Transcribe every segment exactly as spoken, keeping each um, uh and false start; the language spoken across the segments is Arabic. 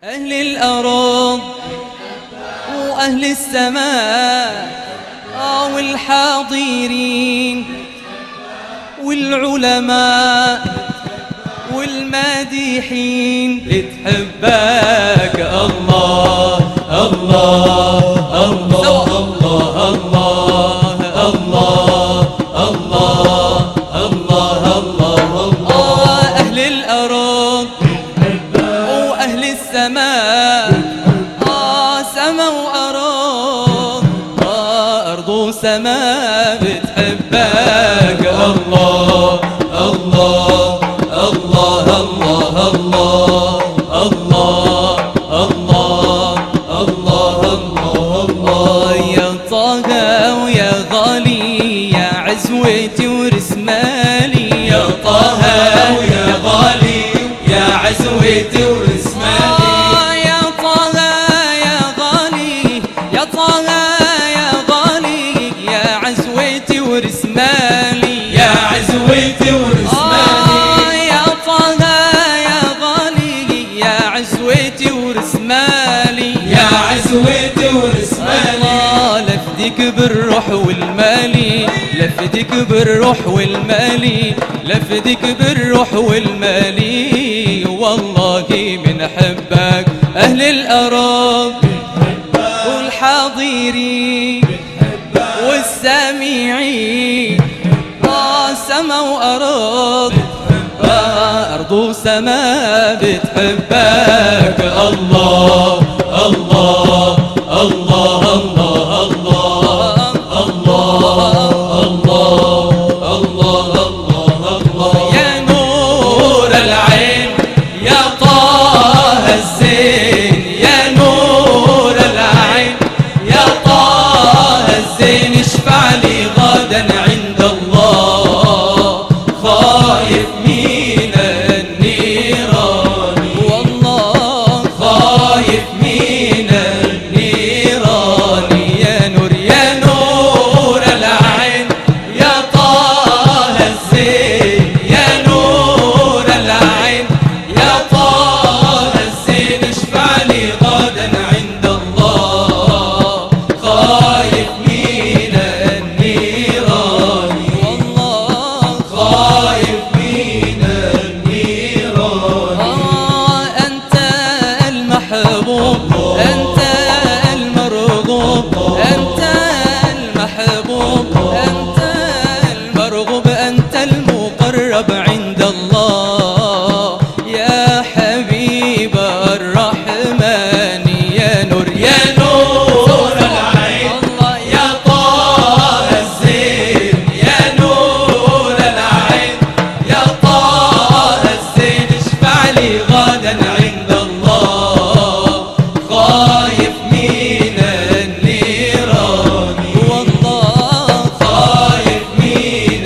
أهل الأرض وأهل السماء والحاضرين والعلماء والمادحين بتحبك الله الله الله الله الله الله الله الله الله أهل الأرض وأهل السماء آه سما وأرض آه أرض وسماء بتحبك الله الله الله الله الله الله الله الله الله الله يا طه ويا غالي يا عزوتي ورسمالي يا طه ويا غالي يا عزوتي ورسمالي يا طه يا غالي يا طه يا غالي يا عزوتي ورسمالي يا عزوتي ورسمالي يا طه يا غالي يا عزوتي ورسمالي يا عزوتي ورسمالي لفدك بالروح والمالي لفدك بالروح والمالي لفدك بالروح والمالي والله من حبك أهل الأرض والحاضرين والسامعين آه سما وأرض آه أرض وسما بتحبك الله الله الله الله الله الله الله الله الله يا نور العين يا طه الزين يا نور العين يا طه الزين اشفع لي غدا عند الله خايف من النيران والله خايف من النيران يا نور يا نور العين يا طه الزين يا نور العين يا طه الزين اشفع لي غدا عند الله خايف من النيران والله خايف من النيران آه أنت المحبوب أنت المرغوب أنت المحبوب أنت المرغوب أنت المقرب عند الله يا حبيب الرحمن يا نور يا نور العين الله يا طه الزين يا نور العين يا طه الزين اشفع لي غدا عند الله خايف من النيران والله خايف من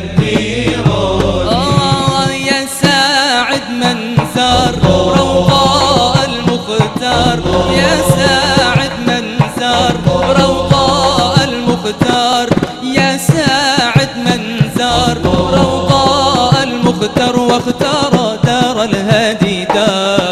النيران آه يا ساعد من ثار روضاء المختار يا ساعد من ثار روضاء المختار يا ساعد من ثار روضاء المختار واختار دار الهادي دار